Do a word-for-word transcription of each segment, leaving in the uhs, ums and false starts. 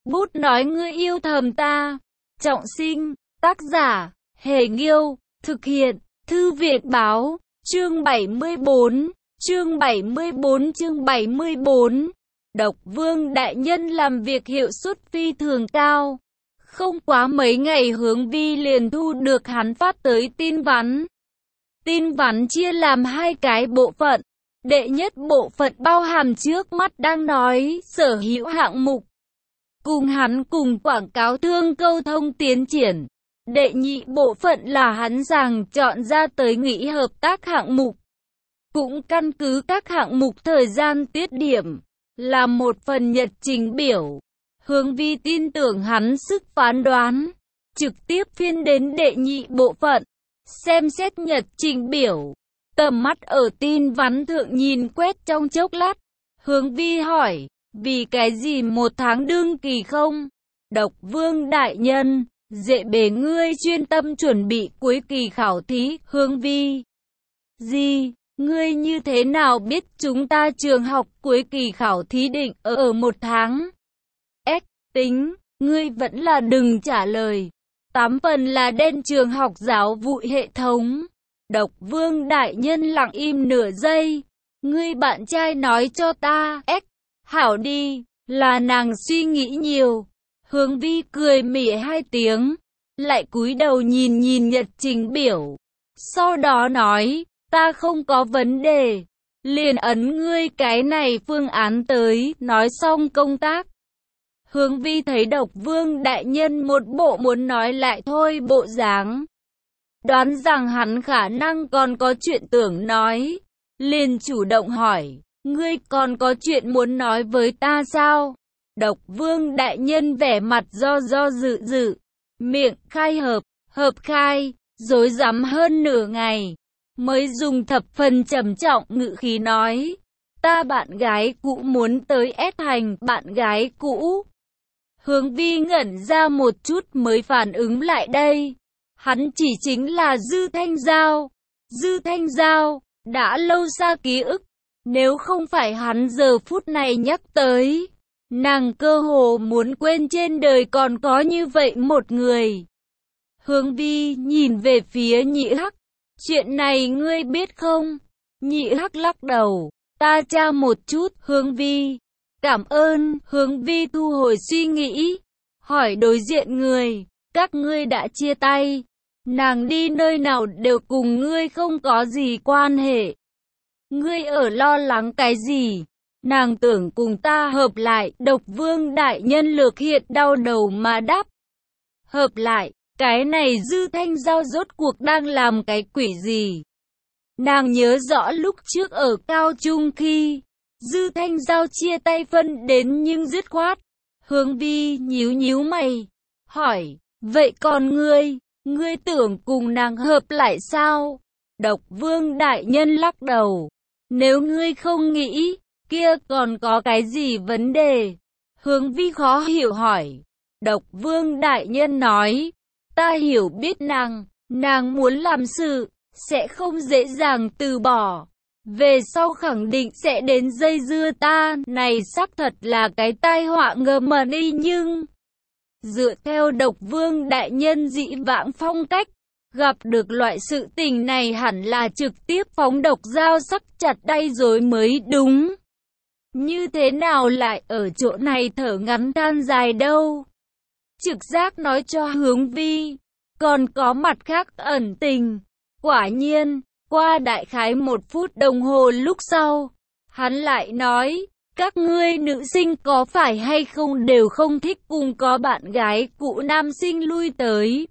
Bút nói ngươi yêu thầm ta. Trọng sinh, tác giả, Hề Nghiêu, thực hiện, Thư viện Báo, chương bảy mươi bốn, chương bảy mươi bốn chương bảy mươi bốn. Độc Vương đại nhân làm việc hiệu suất phi thường cao. Không quá mấy ngày Hướng Vi liền thu được hắn phát tới tin vắn. Tin vắn chia làm hai cái bộ phận. Đệ nhất bộ phận bao hàm trước mắt đang nói sở hữu hạng mục. Cùng hắn cùng quảng cáo thương câu thông tiến triển. Đệ nhị bộ phận là hắn rằng chọn ra tới nghĩ hợp tác hạng mục. Cũng căn cứ các hạng mục thời gian tiết điểm. Là một phần nhật trình biểu. Hướng Vi tin tưởng hắn sức phán đoán. Trực tiếp phiên đến đệ nhị bộ phận. Xem xét nhật trình biểu. Tầm mắt ở tin vắn thượng nhìn quét trong chốc lát. Hướng Vi hỏi, vì cái gì một tháng đương kỳ không? Độc Vương đại nhân, dễ bề ngươi chuyên tâm chuẩn bị cuối kỳ khảo thí. Hướng Vi, gì? Ngươi như thế nào biết chúng ta trường học cuối kỳ khảo thí định ở, ở một tháng? Ếch, tính, ngươi vẫn là đừng trả lời. Tám phần là đen trường học giáo vụ hệ thống. Độc Vương đại nhân lặng im nửa giây. Ngươi bạn trai nói cho ta, ếch, hảo đi, là nàng suy nghĩ nhiều. Hướng Vi cười mỉa hai tiếng, lại cúi đầu nhìn nhìn nhật trình biểu. Sau đó nói, ta không có vấn đề, liền ấn ngươi cái này phương án tới. Nói xong công tác. Hướng Vi thấy Độc Vương đại nhân một bộ muốn nói lại thôi bộ dáng. Đoán rằng hắn khả năng còn có chuyện tưởng nói. Liền chủ động hỏi, ngươi còn có chuyện muốn nói với ta sao? Độc Vương đại nhân vẻ mặt do do dự dự. Miệng khai hợp, hợp khai, rối rắm hơn nửa ngày. Mới dùng thập phần trầm trọng ngữ khí nói. Ta bạn gái cũ muốn tới ép hành bạn gái cũ. Hướng Vi ngẩn ra một chút mới phản ứng lại đây. Hắn chỉ chính là Dư Thanh Giao. Dư Thanh Giao, đã lâu xa ký ức. Nếu không phải hắn giờ phút này nhắc tới, nàng cơ hồ muốn quên trên đời còn có như vậy một người. Hướng Vi nhìn về phía Nhị Hắc. Chuyện này ngươi biết không? Nhị Hắc lắc đầu. Ta tra một chút. Hướng Vi, cảm ơn. Hướng Vi thu hồi suy nghĩ. Hỏi đối diện người, các ngươi đã chia tay. Nàng đi nơi nào đều cùng ngươi không có gì quan hệ. Ngươi ở lo lắng cái gì? Nàng tưởng cùng ta hợp lại. Độc Vương đại nhân lược hiện đau đầu mà đáp. Hợp lại, cái này Dư Thanh Giao rốt cuộc đang làm cái quỷ gì? Nàng nhớ rõ lúc trước ở cao trung khi Dư Thanh Giao chia tay phân đến nhưng dứt khoát. Hướng Vi nhíu nhíu mày, hỏi, vậy còn ngươi, ngươi tưởng cùng nàng hợp lại sao? Độc Vương đại nhân lắc đầu, nếu ngươi không nghĩ, kia còn có cái gì vấn đề? Hướng Vi khó hiểu hỏi. Độc Vương đại nhân nói, ta hiểu biết nàng, nàng muốn làm sự, sẽ không dễ dàng từ bỏ. Về sau khẳng định sẽ đến dây dưa ta, này xác thật là cái tai họa ngầm mà đi nhưng... Dựa theo Độc Vương đại nhân dị vãng phong cách, gặp được loại sự tình này hẳn là trực tiếp phóng độc dao sắc chặt đay rồi mới đúng. Như thế nào lại ở chỗ này thở ngắn than dài đâu? Trực giác nói cho Hướng Vi, còn có mặt khác ẩn tình. Quả nhiên, qua đại khái một phút đồng hồ lúc sau, hắn lại nói, các ngươi nữ sinh có phải hay không đều không thích cùng có bạn gái cũ nam sinh lui tới.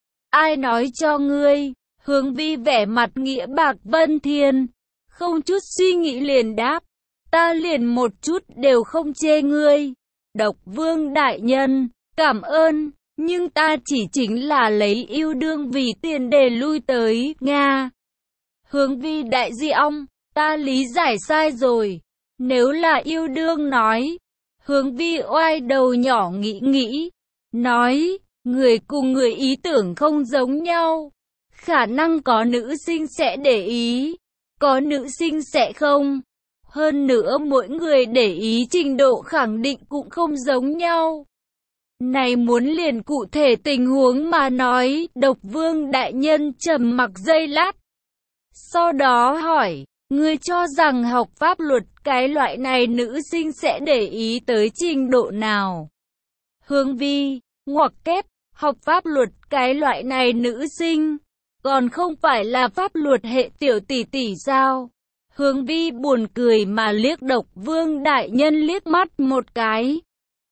Ai nói cho ngươi? Hướng Vi vẻ mặt nghĩa bạc vân thiên, không chút suy nghĩ liền đáp, ta liền một chút đều không chê ngươi. Độc Vương đại nhân, cảm ơn, nhưng ta chỉ chính là lấy yêu đương vì tiền để lui tới, Nga. Hướng Vi đại di ong, ta lý giải sai rồi. Nếu là yêu đương nói, Hướng Vi oai đầu nhỏ nghĩ nghĩ, nói, người cùng người ý tưởng không giống nhau. Khả năng có nữ sinh sẽ để ý, có nữ sinh sẽ không. Hơn nữa mỗi người để ý trình độ khẳng định cũng không giống nhau. Này muốn liền cụ thể tình huống mà nói, Độc Vương đại nhân trầm mặc giây lát. Sau đó hỏi, ngươi cho rằng học pháp luật cái loại này nữ sinh sẽ để ý tới trình độ nào? Hướng Vi, ngoặc kép, học pháp luật cái loại này nữ sinh, còn không phải là pháp luật hệ tiểu tỷ tỷ sao? Hướng Vi buồn cười mà liếc Độc Vương đại nhân liếc mắt một cái.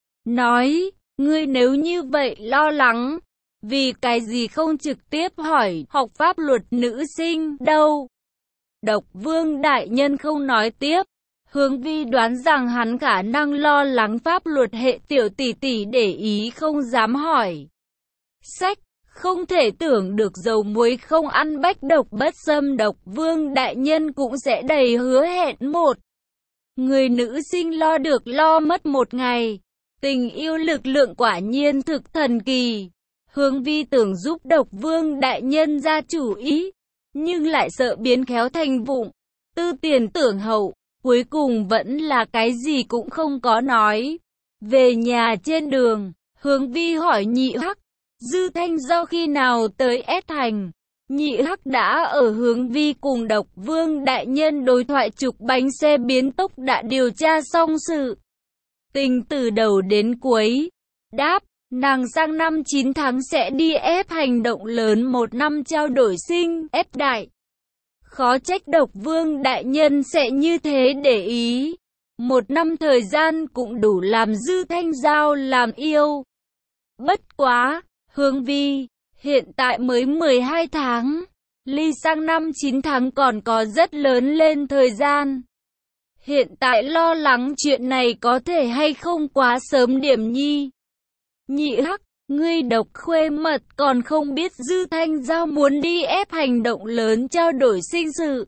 Nói, ngươi nếu như vậy lo lắng, vì cái gì không trực tiếp hỏi học pháp luật nữ sinh đâu? Độc Vương đại nhân không nói tiếp. Hướng Vi đoán rằng hắn khả năng lo lắng pháp luật hệ tiểu tỷ tỷ để ý không dám hỏi. Sách, không thể tưởng được dầu muối không ăn bách độc bất xâm. Độc Vương đại nhân cũng sẽ đầy hứa hẹn một. Người nữ sinh lo được lo mất một ngày. Tình yêu lực lượng quả nhiên thực thần kỳ. Hướng Vi tưởng giúp Độc Vương đại nhân ra chủ ý, nhưng lại sợ biến khéo thành vụng, tư tiền tưởng hậu, cuối cùng vẫn là cái gì cũng không có nói. Về nhà trên đường, Hướng Vi hỏi Nhị Hắc, Dư Thanh Giao khi nào tới S thành? Nhị Hắc đã ở Hướng Vi cùng Độc Vương đại nhân đối thoại trục bánh xe biến tốc đã điều tra xong sự tình từ đầu đến cuối. Đáp, nàng sang năm chín tháng sẽ đi ép hành động lớn một năm trao đổi sinh ép đại. Khó trách Độc Vương đại nhân sẽ như thế để ý. Một năm thời gian cũng đủ làm Dư Thanh Giao làm yêu. Bất quá, Hướng Vi, hiện tại mới mười hai tháng, ly sang năm chín tháng còn có rất lớn lên thời gian. Hiện tại lo lắng chuyện này có thể hay không quá sớm điểm nhi. Nhị Hắc, ngươi Độc khuê mật còn không biết Dư Thanh Giao muốn đi ép hành động lớn trao đổi sinh sự.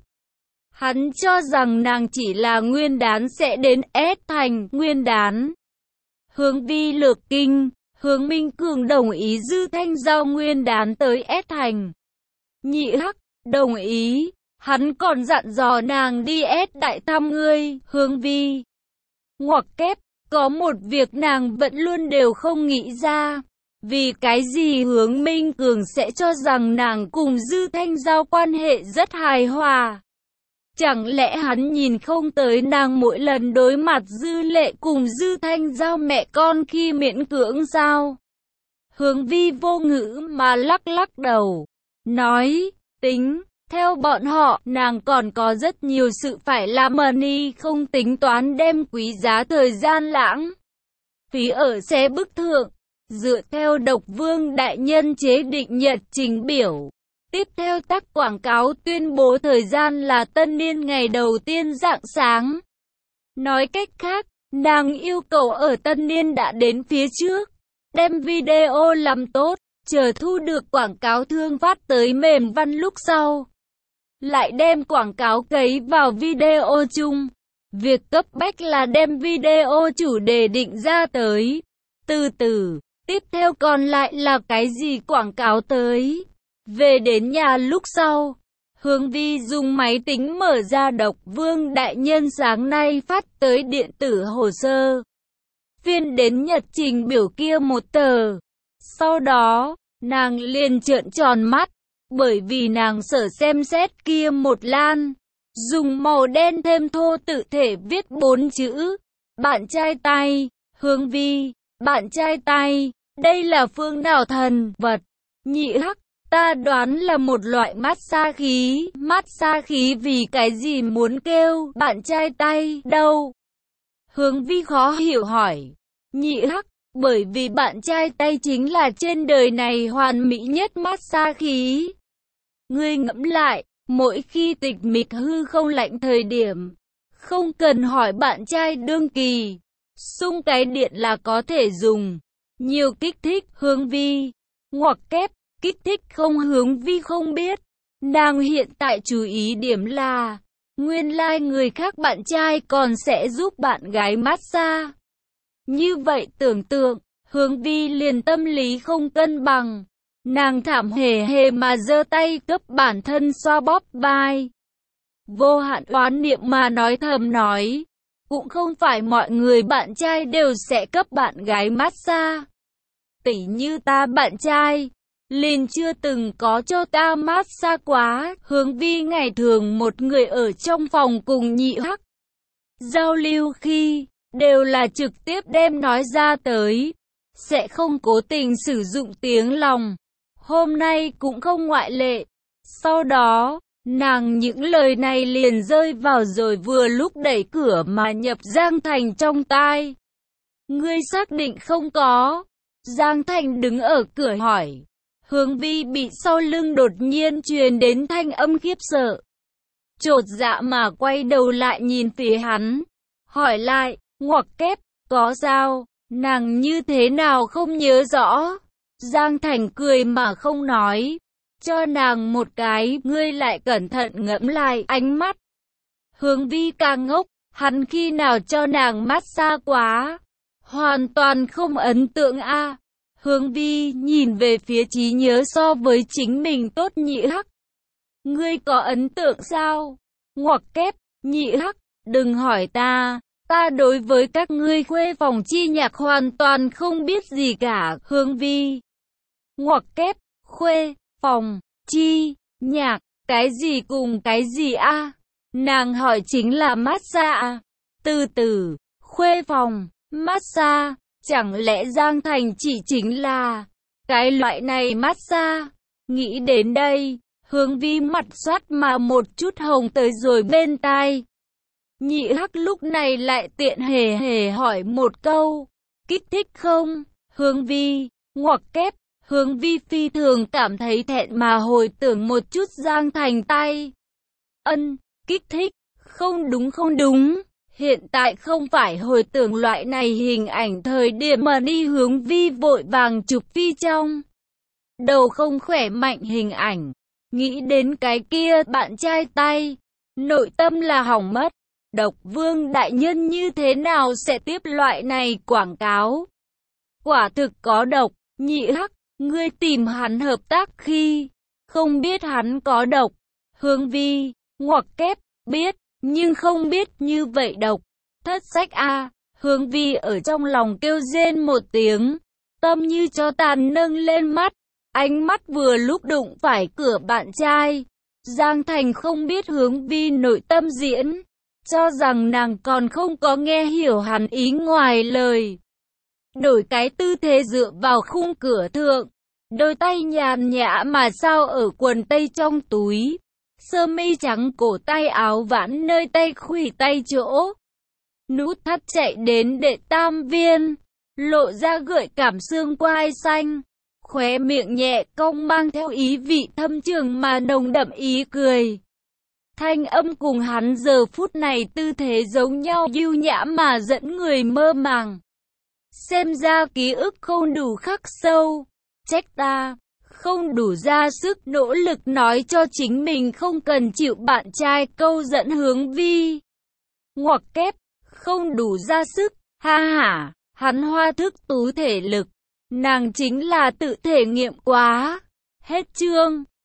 Hắn cho rằng nàng chỉ là nguyên đán sẽ đến S thành nguyên đán. Hướng Vi lược kinh, Hướng Minh Cường đồng ý Dư Thanh Giao nguyên đán tới S thành. Nhị Hắc, đồng ý, hắn còn dặn dò nàng đi S đại thăm ngươi. Hướng Vi, ngoặc kép, có một việc nàng vẫn luôn đều không nghĩ ra. Vì cái gì Hướng Minh Cường sẽ cho rằng nàng cùng Dư Thanh Giao quan hệ rất hài hòa? Chẳng lẽ hắn nhìn không tới nàng mỗi lần đối mặt Dư Lệ cùng Dư Thanh Giao mẹ con khi miễn cưỡng sao? Hướng Vi vô ngữ mà lắc lắc đầu, nói, tính, theo bọn họ, nàng còn có rất nhiều sự phải làm mà ni không tính toán đem quý giá thời gian lãng phí ở xe bức thượng. Dựa theo Độc Vương đại nhân chế định nhật trình biểu, tiếp theo tác quảng cáo tuyên bố thời gian là tân niên ngày đầu tiên rạng sáng. Nói cách khác, nàng yêu cầu ở tân niên đã đến phía trước, đem video làm tốt, chờ thu được quảng cáo thương phát tới mềm văn lúc sau, lại đem quảng cáo cấy vào video chung. Việc cấp bách là đem video chủ đề định ra tới. Từ từ, tiếp theo còn lại là cái gì quảng cáo tới. Về đến nhà lúc sau, Hướng Vi dùng máy tính mở ra Độc Vương đại nhân sáng nay phát tới điện tử hồ sơ. Phiên đến nhật trình biểu kia một tờ. Sau đó, nàng liền trợn tròn mắt, bởi vì nàng sở xem xét kia một lan. Dùng màu đen thêm thô tự thể viết bốn chữ. Bạn trai tay, Hướng Vi, bạn trai tay, đây là phương nào thần vật? Nhị Hắc, ta đoán là một loại massage khí. Massage khí vì cái gì muốn kêu bạn trai tay đâu? Hướng Vi khó hiểu hỏi. Nhị Hắc, bởi vì bạn trai tay chính là trên đời này hoàn mỹ nhất massage khí. Ngươi ngẫm lại, mỗi khi tịch mịch hư không lạnh thời điểm, không cần hỏi bạn trai đương kỳ, xung cái điện là có thể dùng. Nhiều kích thích. Hướng Vi, ngoặc kép, kích thích không? Hướng Vi không biết. Nàng hiện tại chú ý điểm là, nguyên lai like người khác bạn trai còn sẽ giúp bạn gái massage. Như vậy tưởng tượng, Hướng Vi liền tâm lý không cân bằng. Nàng thảm hề hề mà giơ tay cấp bản thân xoa bóp vai. Vô hạn oán niệm mà nói thầm nói, cũng không phải mọi người bạn trai đều sẽ cấp bạn gái massage. Tỉ như ta bạn trai, liền chưa từng có cho ta mát xa quá. Hướng Vi ngày thường một người ở trong phòng cùng Nhị Hắc giao lưu khi, đều là trực tiếp đem nói ra tới, sẽ không cố tình sử dụng tiếng lòng. Hôm nay cũng không ngoại lệ. Sau đó, nàng những lời này liền rơi vào rồi vừa lúc đẩy cửa mà nhập Giang Thành trong tai. Ngươi xác định không có? Giang Thành đứng ở cửa hỏi. Hướng Vi bị sau lưng đột nhiên truyền đến thanh âm khiếp sợ. Chột dạ mà quay đầu lại nhìn phía hắn. Hỏi lại, ngoặc kép, có sao? Nàng như thế nào không nhớ rõ. Giang Thành cười mà không nói. Cho nàng một cái, ngươi lại cẩn thận ngẫm lại ánh mắt. Hướng Vi càng ngốc, hắn khi nào cho nàng mát xa quá. Hoàn toàn không ấn tượng a. À. Hướng Vi nhìn về phía trí nhớ so với chính mình tốt Nhị Hắc. Ngươi có ấn tượng sao? Ngoặc kép, Nhị Hắc, đừng hỏi ta. Ta đối với các ngươi khuê phòng chi nhạc hoàn toàn không biết gì cả. Hướng Vi. Ngoặc kép, khuê, phòng, chi, nhạc, cái gì cùng cái gì a? À? Nàng hỏi chính là massage. Từ từ, khuê phòng, massage, chẳng lẽ Giang Thành chỉ chính là cái loại này massage? Nghĩ đến đây, Hướng Vi mặt xoát mà một chút hồng tới rồi bên tai. Nhị Hắc lúc này lại tiện hề hề hỏi một câu, kích thích không? Hướng Vi, ngoặc kép, Hướng Vi phi thường cảm thấy thẹn mà hồi tưởng một chút Giang Thành tay. Ân, kích thích, không đúng không đúng, hiện tại không phải hồi tưởng loại này hình ảnh thời điểm mà đi. Hướng Vi vội vàng chụp phi trong đầu không khỏe mạnh hình ảnh, nghĩ đến cái kia bạn trai tay, nội tâm là hỏng mất. Độc Vương đại nhân như thế nào sẽ tiếp loại này quảng cáo? Quả thực có độc. Nhị Hắc, ngươi tìm hắn hợp tác khi không biết hắn có độc. Hướng Vi, ngoặc kép, biết, nhưng không biết như vậy độc. Thất sách a. À. Hướng Vi ở trong lòng kêu rên một tiếng, tâm như cho tàn nâng lên mắt, ánh mắt vừa lúc đụng phải cửa bạn trai. Giang Thành không biết Hướng Vi nội tâm diễn, cho rằng nàng còn không có nghe hiểu hắn ý ngoài lời. Đổi cái tư thế dựa vào khung cửa thượng, đôi tay nhàn nhã mà sao ở quần tây trong túi, sơ mi trắng cổ tay áo vãn nơi tay khuỷu tay chỗ. Nút thắt chạy đến đệ tam viên, lộ ra gợi cảm xương quai xanh, khóe miệng nhẹ cong mang theo ý vị thâm trường mà nồng đậm ý cười. Thanh âm cùng hắn giờ phút này tư thế giống nhau, ưu nhã mà dẫn người mơ màng. Xem ra ký ức không đủ khắc sâu, trách ta, không đủ ra sức nỗ lực nói cho chính mình không cần chịu bạn trai câu dẫn. Hướng Vi, ngoặc kép, không đủ ra sức, ha hả, hắn hoa thức tú thể lực, nàng chính là tự thể nghiệm quá. Hết chương.